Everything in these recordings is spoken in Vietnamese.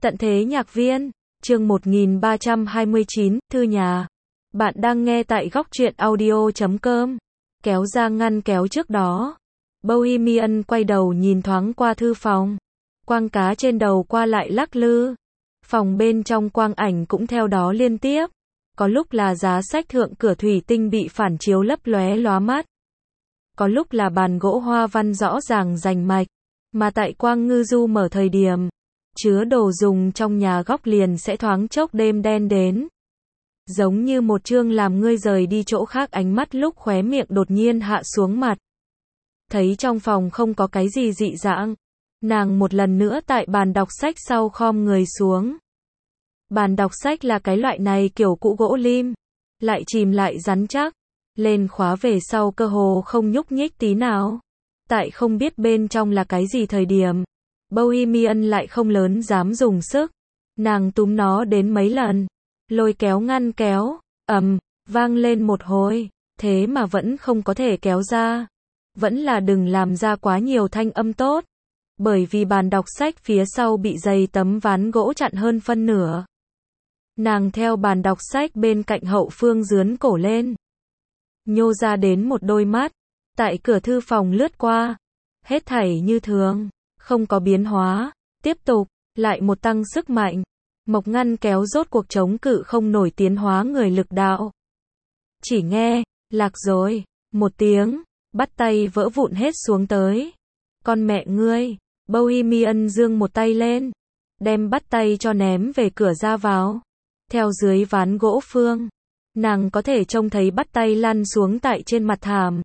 Tận thế nhạc viên, chương 1329, thư nhà. Bạn đang nghe tại góc truyện audio.com. Kéo ra ngăn kéo trước đó. Bohemian quay đầu nhìn thoáng qua thư phòng. Quang cá trên đầu qua lại lắc lư. Phòng bên trong quang ảnh cũng theo đó liên tiếp. Có lúc là giá sách thượng cửa thủy tinh bị phản chiếu lấp lóe lóa mắt. Có lúc là bàn gỗ hoa văn rõ ràng rành mạch. Mà tại quang ngư du mở thời điểm chứa đồ dùng trong nhà góc liền sẽ thoáng chốc đêm đen đến. Giống như một chương làm ngươi rời đi chỗ khác ánh mắt lúc khóe miệng đột nhiên hạ xuống mặt. Thấy trong phòng không có cái gì dị dạng. Nàng một lần nữa tại bàn đọc sách sau khom người xuống. Bàn đọc sách là cái loại này kiểu cũ gỗ lim. Lại chìm lại rắn chắc. Lên khóa về sau cơ hồ không nhúc nhích tí nào. Tại không biết bên trong là cái gì thời điểm. Bohemian lại không lớn dám dùng sức. Nàng túm nó đến mấy lần. Lôi kéo ngăn kéo. Vang lên một hồi. Thế mà vẫn không có thể kéo ra. Vẫn là đừng làm ra quá nhiều thanh âm tốt. Bởi vì bàn đọc sách phía sau bị dày tấm ván gỗ chặn hơn phân nửa. Nàng theo bàn đọc sách bên cạnh hậu phương dướn cổ lên. Nhô ra đến một đôi mắt. Tại cửa thư phòng lướt qua. Hết thảy như thường. Không có biến hóa. Tiếp tục. Lại một tăng sức mạnh. Mộc ngăn kéo rốt cuộc chống cự không nổi tiến hóa người lực đạo. Chỉ nghe. Lạc rồi. Một tiếng. Bắt tay vỡ vụn hết xuống tới. Con mẹ ngươi. Bohemian giương một tay lên. Đem bắt tay cho ném về cửa ra vào. Theo dưới ván gỗ phương. Nàng có thể trông thấy bắt tay lăn xuống tại trên mặt thảm.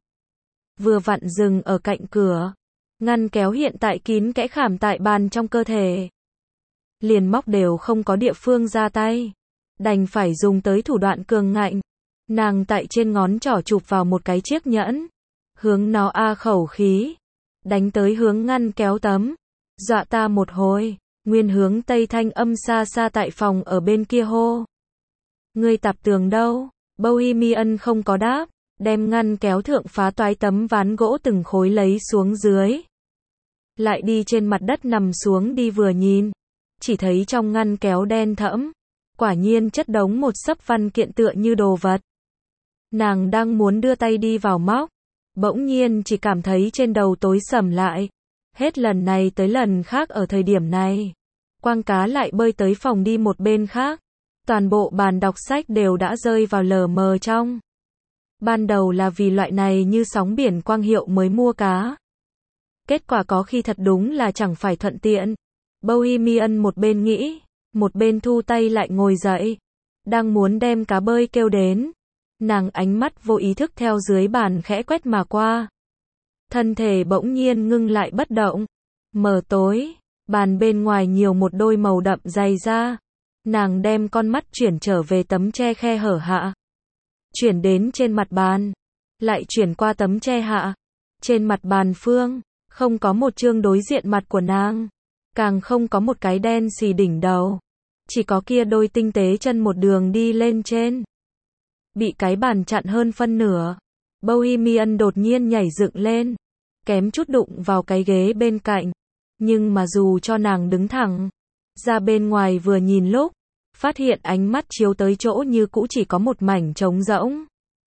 Vừa vặn dừng ở cạnh cửa. Ngăn kéo hiện tại kín kẽ khảm tại bàn trong cơ thể. Liền móc đều không có địa phương ra tay. Đành phải dùng tới thủ đoạn cường ngạnh. Nàng tại trên ngón trỏ chụp vào một cái chiếc nhẫn. Hướng nó khẩu khí. Đánh tới hướng ngăn kéo tấm. Dọa ta một hồi. Nguyên hướng tây thanh âm xa xa tại phòng ở bên kia hô. Ngươi tạp tường đâu? Bohemian không có đáp. Đem ngăn kéo thượng phá toái tấm ván gỗ từng khối lấy xuống dưới. Lại đi trên mặt đất nằm xuống đi vừa nhìn. Chỉ thấy trong ngăn kéo đen thẫm. Quả nhiên chất đống một xấp văn kiện tựa như đồ vật. Nàng đang muốn đưa tay đi vào móc. Bỗng nhiên chỉ cảm thấy trên đầu tối sầm lại. Hết lần này tới lần khác ở thời điểm này. Quang cá lại bơi tới phòng đi một bên khác. Toàn bộ bàn đọc sách đều đã rơi vào lờ mờ trong. Ban đầu là vì loại này như sóng biển quang hiệu mới mua cá. Kết quả có khi thật đúng là chẳng phải thuận tiện. Bohemian một bên nghĩ, một bên thu tay lại ngồi dậy. Đang muốn đem cá bơi kêu đến. Nàng ánh mắt vô ý thức theo dưới bàn khẽ quét mà qua. Thân thể bỗng nhiên ngưng lại bất động. Mờ tối, bàn bên ngoài nhiều một đôi màu đậm dày ra. Nàng đem con mắt chuyển trở về tấm che khe hở hạ. Chuyển đến trên mặt bàn. Lại chuyển qua tấm che hạ. Trên mặt bàn phương, không có một chương đối diện mặt của nàng. Càng không có một cái đen xì đỉnh đầu. Chỉ có kia đôi tinh tế chân một đường đi lên trên. Bị cái bàn chặn hơn phân nửa. Bohemian đột nhiên nhảy dựng lên. Kém chút đụng vào cái ghế bên cạnh. Nhưng mà dù cho nàng đứng thẳng. Ra bên ngoài vừa nhìn lúc. Phát hiện ánh mắt chiếu tới chỗ như cũ chỉ có một mảnh trống rỗng.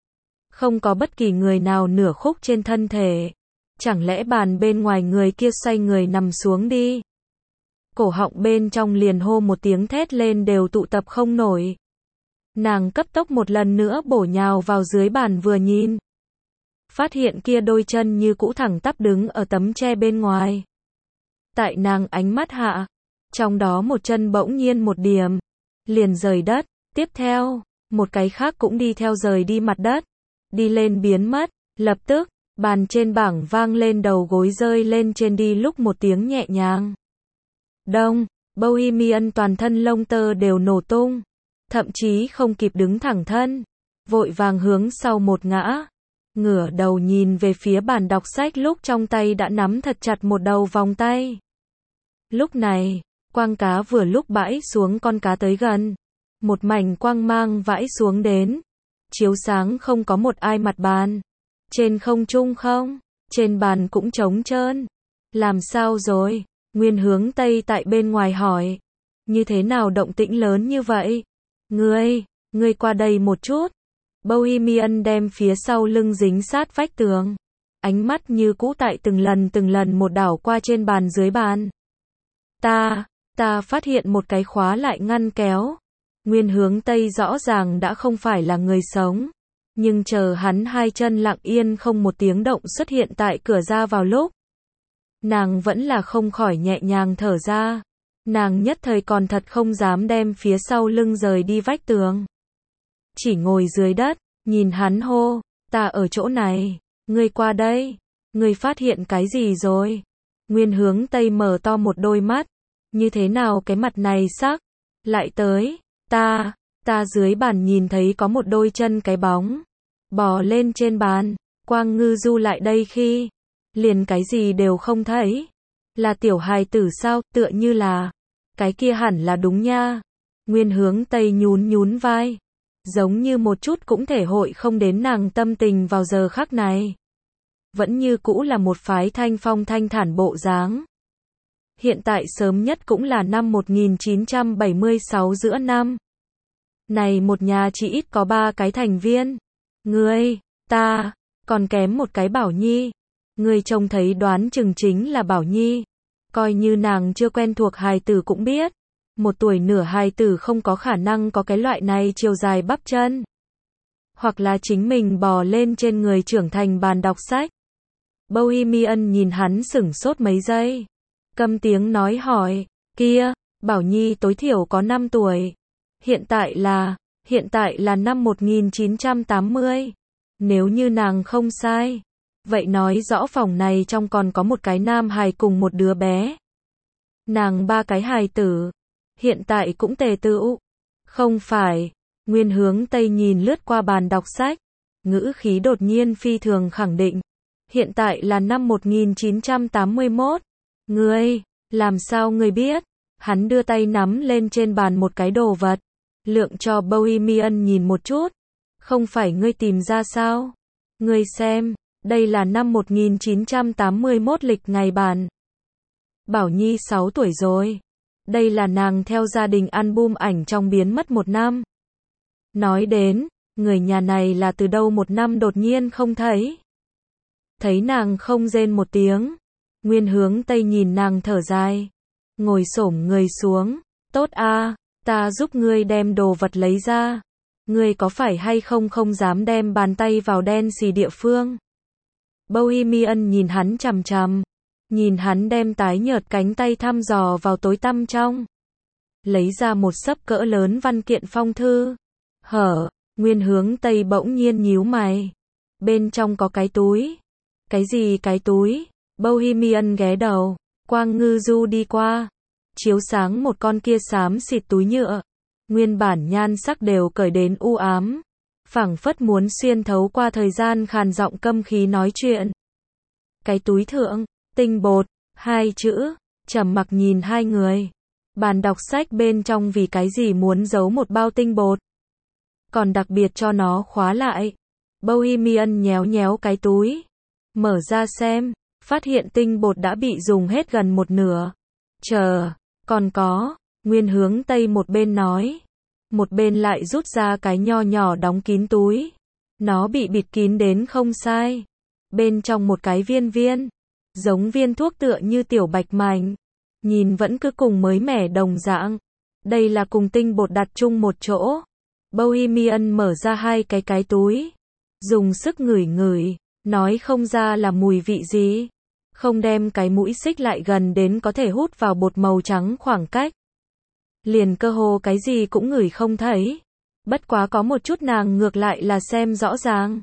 Không có bất kỳ người nào nửa khúc trên thân thể. Chẳng lẽ bàn bên ngoài người kia xoay người nằm xuống đi. Cổ họng bên trong liền hô một tiếng thét lên đều tụ tập không nổi. Nàng cấp tốc một lần nữa bổ nhào vào dưới bàn vừa nhìn. Phát hiện kia đôi chân như cũ thẳng tắp đứng ở tấm che bên ngoài. Tại nàng ánh mắt hạ. Trong đó một chân bỗng nhiên một điểm. Liền rời đất. Tiếp theo, một cái khác cũng đi theo rời đi mặt đất. Đi lên biến mất. Lập tức, bàn trên bảng vang lên đầu gối rơi lên trên đi lúc một tiếng nhẹ nhàng. Đông, Bohemian toàn thân lông tơ đều nổ tung. Thậm chí không kịp đứng thẳng thân. Vội vàng hướng sau một ngã. Ngửa đầu nhìn về phía bàn đọc sách lúc trong tay đã nắm thật chặt một đầu vòng tay. Lúc này, quang cá vừa lúc bãi xuống con cá tới gần. Một mảnh quang mang vãi xuống đến. Chiếu sáng không có một ai mặt bàn. Trên không trung không, trên bàn cũng trống trơn. Làm sao rồi? Nguyên hướng Tây tại bên ngoài hỏi. Như thế nào động tĩnh lớn như vậy? Ngươi qua đây một chút. Bohemian đem phía sau lưng dính sát vách tường. Ánh mắt như cũ tại từng lần một đảo qua trên bàn dưới bàn. Ta phát hiện một cái khóa lại ngăn kéo. Nguyên Hướng Tây rõ ràng đã không phải là người sống. Nhưng chờ hắn hai chân lặng yên không một tiếng động xuất hiện tại cửa ra vào lúc. Nàng vẫn là không khỏi nhẹ nhàng thở ra. Nàng nhất thời còn thật không dám đem phía sau lưng rời đi vách tường. Chỉ ngồi dưới đất, nhìn hắn hô, ta ở chỗ này, ngươi qua đây, ngươi phát hiện cái gì rồi? Nguyên Hướng Tây mở to một đôi mắt, như thế nào cái mặt này sắc, lại tới, ta dưới bàn nhìn thấy có một đôi chân cái bóng, bò lên trên bàn, Quang Ngư Du lại đây khi, liền cái gì đều không thấy, là tiểu hài tử sao, tựa như là, cái kia hẳn là đúng nha. Nguyên Hướng Tây nhún vai, giống như một chút cũng thể hội không đến nàng tâm tình vào giờ khắc này. Vẫn như cũ là một phái thanh phong thanh thản bộ dáng. Hiện tại sớm nhất cũng là năm 1976 giữa năm. Này một nhà chỉ ít có 3 cái thành viên. Ngươi, ta, còn kém một cái Bảo Nhi. Ngươi trông thấy đoán chừng chính là Bảo Nhi. Coi như nàng chưa quen thuộc hài tử cũng biết. 1 tuổi nửa hài tử không có khả năng có cái loại này chiều dài bắp chân. Hoặc là chính mình bò lên trên người trưởng thành bàn đọc sách. Bohemian nhìn hắn sửng sốt mấy giây. Câm tiếng nói hỏi, kia, Bảo Nhi tối thiểu có 5 tuổi. Hiện tại là năm 1980. Nếu như nàng không sai. Vậy nói rõ phòng này trong còn có một cái nam hài cùng một đứa bé. Nàng 3 cái hài tử. Hiện tại cũng tề tựu. Không phải. Nguyên Hướng Tây nhìn lướt qua bàn đọc sách. Ngữ khí đột nhiên phi thường khẳng định. Hiện tại là năm 1981. Ngươi, làm sao ngươi biết? Hắn đưa tay nắm lên trên bàn một cái đồ vật. Lượng cho Bohemian nhìn một chút. Không phải ngươi tìm ra sao? Ngươi xem, đây là năm 1981 lịch ngày bản. Bảo Nhi 6 tuổi rồi. Đây là nàng theo gia đình album ảnh trong biến mất 1 năm. Nói đến, người nhà này là từ đâu 1 năm đột nhiên không thấy. Thấy nàng không rên một tiếng. Nguyên Hướng Tây nhìn nàng thở dài. Ngồi xổm người xuống. Tốt a, ta giúp ngươi đem đồ vật lấy ra. Ngươi có phải hay không không dám đem bàn tay vào đen xì địa phương. Bohemian nhìn hắn chằm chằm. Nhìn hắn đem tái nhợt cánh tay thăm dò vào tối tăm trong. Lấy ra một xấp cỡ lớn văn kiện phong thư. Hở, Nguyên Hướng Tây bỗng nhiên nhíu mày. Bên trong có cái túi. Cái gì cái túi? Bohemian ghé đầu. Quang Ngư Du đi qua. Chiếu sáng một con kia xám xịt túi nhựa. Nguyên bản nhan sắc đều cởi đến u ám. Phảng phất muốn xuyên thấu qua thời gian khàn giọng câm khí nói chuyện. Cái túi thượng, tinh bột, 2 chữ, trầm mặc nhìn hai người. Bàn đọc sách bên trong vì cái gì muốn giấu một bao tinh bột. Còn đặc biệt cho nó khóa lại. Bohemian nhéo cái túi. Mở ra xem, phát hiện tinh bột đã bị dùng hết gần một nửa. Còn có, Nguyên Hướng Tây một bên nói. Một bên lại rút ra cái nho nhỏ đóng kín túi. Nó bị bịt kín đến không sai. Bên trong một cái viên. Giống viên thuốc tựa như tiểu bạch mảnh. Nhìn vẫn cứ cùng mới mẻ đồng dạng. Đây là cùng tinh bột đặt chung một chỗ. Bohemian mở ra 2 cái túi. Dùng sức ngửi. Nói không ra là mùi vị gì. Không đem cái mũi xích lại gần đến có thể hút vào bột màu trắng khoảng cách. Liền cơ hồ cái gì cũng ngửi không thấy. Bất quá có một chút nàng ngược lại là xem rõ ràng.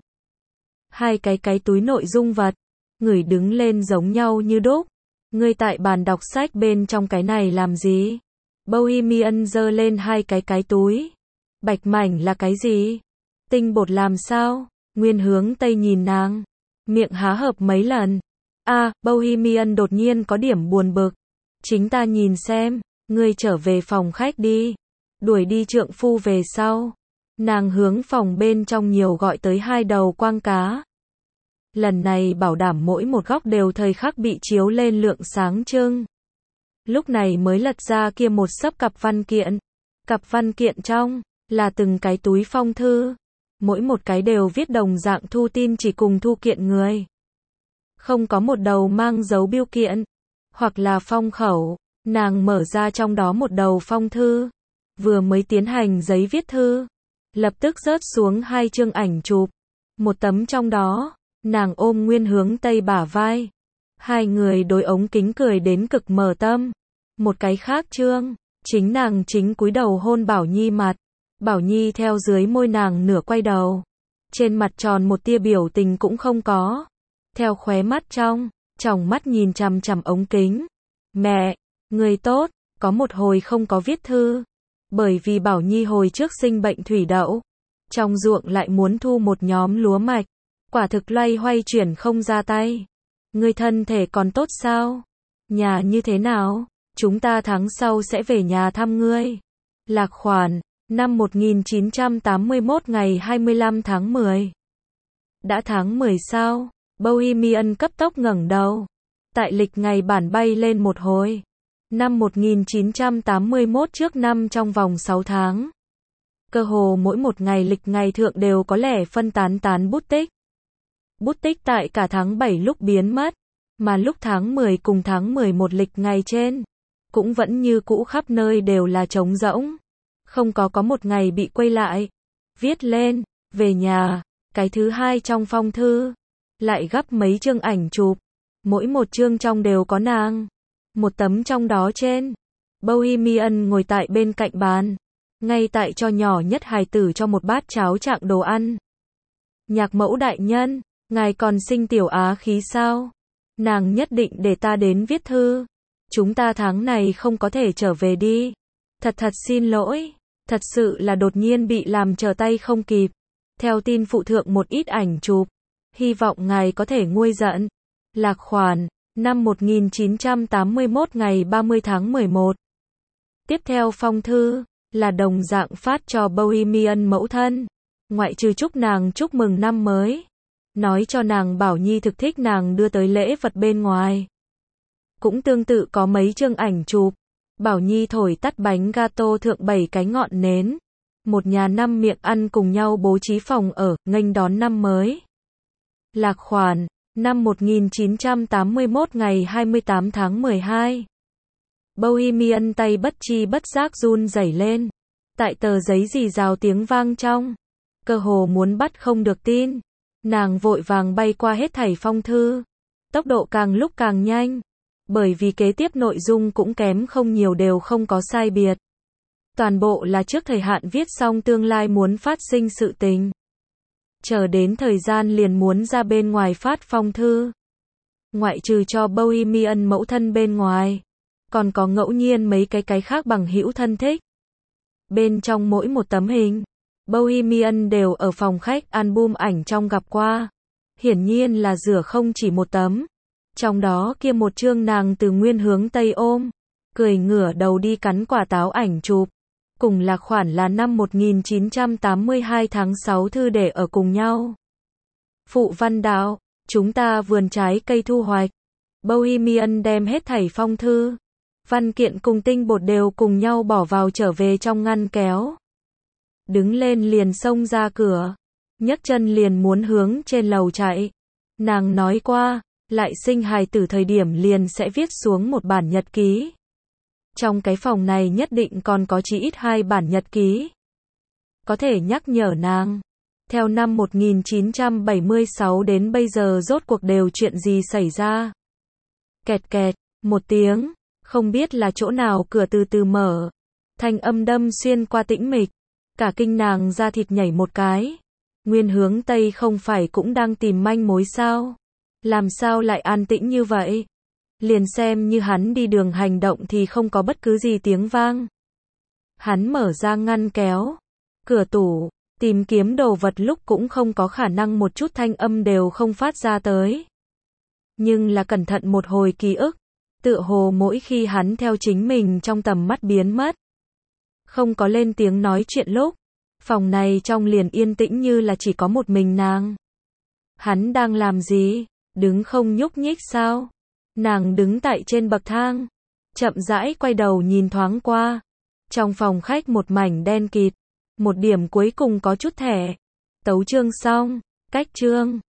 2 cái túi nội dung vật. Ngửi đứng lên giống nhau như đúc. Ngươi tại bàn đọc sách bên trong cái này làm gì? Bohemian giơ lên 2 cái túi. Bạch mảnh là cái gì? Tinh bột làm sao? Nguyên Hướng Tây nhìn nàng. Miệng há hợp mấy lần. Bohemian đột nhiên có điểm buồn bực. Chính ta nhìn xem. Ngươi trở về phòng khách đi. Đuổi đi trượng phu về sau. Nàng hướng phòng bên trong nhiều gọi tới 2 đầu quang cá. Lần này bảo đảm mỗi một góc đều thời khắc bị chiếu lên lượng sáng trưng. lúc này mới lật ra kia một xấp cặp văn kiện. Cặp văn kiện trong, là từng cái túi phong thư. Mỗi một cái đều viết đồng dạng thu tin chỉ cùng thu kiện người. Không có một đầu mang dấu bưu kiện, hoặc là phong khẩu. Nàng mở ra trong đó một đầu phong thư. Vừa mới tiến hành giấy viết thư. Lập tức rớt xuống 2 chương ảnh chụp. Một tấm trong đó, nàng ôm Nguyên Hướng Tây bả vai. 2 người đối ống kính cười đến cực mở tâm. Một cái khác chương, chính nàng chính cúi đầu hôn Bảo Nhi mặt. Bảo Nhi theo dưới môi nàng nửa quay đầu. Trên mặt tròn một tia biểu tình cũng không có. Theo khóe mắt trong, tròng mắt nhìn chằm chằm ống kính. Mẹ, người tốt, có một hồi không có viết thư. Bởi vì Bảo Nhi hồi trước sinh bệnh thủy đậu. Trong ruộng lại muốn thu một nhóm lúa mạch. Quả thực loay hoay chuyển không ra tay. Ngươi thân thể còn tốt sao? Nhà như thế nào? Chúng ta tháng sau sẽ về nhà thăm ngươi. Lạc Khoản, năm 1981 ngày 25 tháng 10. Đã tháng 10 sao? Bohemian cấp tốc ngẩng đầu. Tại lịch ngày bản bay lên một hồi. Năm 1981 trước năm trong vòng 6 tháng. Cơ hồ mỗi một ngày lịch ngày thượng đều có lẽ phân tán bút tích. Bút tích tại cả tháng 7 lúc biến mất, mà lúc tháng 10 cùng tháng 11 lịch ngày trên, cũng vẫn như cũ khắp nơi đều là trống rỗng. Không có một ngày bị quay lại. Viết lên, về nhà, cái thứ hai trong phong thư. Lại gấp mấy chương ảnh chụp. Mỗi một chương trong đều có nàng. Một tấm trong đó trên. Bohemian ngồi tại bên cạnh bàn. Ngay tại cho nhỏ nhất hài tử cho một bát cháo trạng đồ ăn. Nhạc mẫu đại nhân, ngài còn sinh tiểu á khí sao? Nàng nhất định để ta đến viết thư. Chúng ta tháng này không có thể trở về đi. Thật xin lỗi. Thật sự là đột nhiên bị làm trở tay không kịp. Theo tin phụ thượng một ít ảnh chụp. Hy vọng ngài có thể nguôi giận. Lạc Khoản, năm 1981 ngày 30 tháng 11. Tiếp theo phong thư, là đồng dạng phát cho Bohemian mẫu thân. Ngoại trừ chúc nàng chúc mừng năm mới. Nói cho nàng Bảo Nhi thực thích nàng đưa tới lễ vật bên ngoài. Cũng tương tự có mấy chương ảnh chụp. Bảo Nhi thổi tắt bánh gato thượng 7 cái ngọn nến. Một nhà 5 miệng ăn cùng nhau bố trí phòng ở, nghênh đón năm mới. Lạc Khoản, năm 1981 ngày 28 tháng 12. Bohemian tay bất chi bất giác run rẩy lên. Tại tờ giấy rì rào tiếng vang trong. Cơ hồ muốn bắt không được tin. Nàng vội vàng bay qua hết thảy phong thư. Tốc độ càng lúc càng nhanh. Bởi vì kế tiếp nội dung cũng kém không nhiều đều không có sai biệt. Toàn bộ là trước thời hạn viết xong tương lai muốn phát sinh sự tình. Chờ đến thời gian liền muốn ra bên ngoài phát phong thư. Ngoại trừ cho Bohemian mẫu thân bên ngoài. Còn có ngẫu nhiên mấy cái khác bằng hữu thân thích. Bên trong mỗi một tấm hình, Bohemian đều ở phòng khách album ảnh trong gặp qua. Hiển nhiên là rửa không chỉ một tấm. Trong đó kia một chương nàng từ Nguyên Hướng Tây ôm, cười ngửa đầu đi cắn quả táo ảnh chụp. Cùng Lạc Khoản là năm 1982 tháng 6 thư để ở cùng nhau. Phụ văn đạo, chúng ta vườn trái cây thu hoạch. Bohemian đem hết thảy phong thư, văn kiện cùng tinh bột đều cùng nhau bỏ vào trở về trong ngăn kéo. Đứng lên liền xông ra cửa, nhấc chân liền muốn hướng trên lầu chạy. Nàng nói qua, lại sinh hài tử thời điểm liền sẽ viết xuống một bản nhật ký. Trong cái phòng này nhất định còn có chí ít 2 bản nhật ký. Có thể nhắc nhở nàng. Theo năm 1976 đến bây giờ rốt cuộc đều chuyện gì xảy ra. Kẹt kẹt, một tiếng, không biết là chỗ nào cửa từ từ mở. Thanh âm đâm xuyên qua tĩnh mịch. Cả kinh nàng da thịt nhảy một cái. Nguyên Hướng Tây không phải cũng đang tìm manh mối sao? Làm sao lại an tĩnh như vậy? Liền xem như hắn đi đường hành động thì không có bất cứ gì tiếng vang. Hắn mở ra ngăn kéo, cửa tủ, tìm kiếm đồ vật lúc cũng không có khả năng một chút thanh âm đều không phát ra tới. Nhưng là cẩn thận một hồi ký ức, tựa hồ mỗi khi hắn theo chính mình trong tầm mắt biến mất. Không có lên tiếng nói chuyện lúc, phòng này trong liền yên tĩnh như là chỉ có một mình nàng. Hắn đang làm gì? Đứng không nhúc nhích sao? Nàng đứng tại trên bậc thang, chậm rãi quay đầu nhìn thoáng qua. Trong phòng khách một mảnh đen kịt. Một điểm cuối cùng có chút thẻ. Tấu chương xong. Cách chương.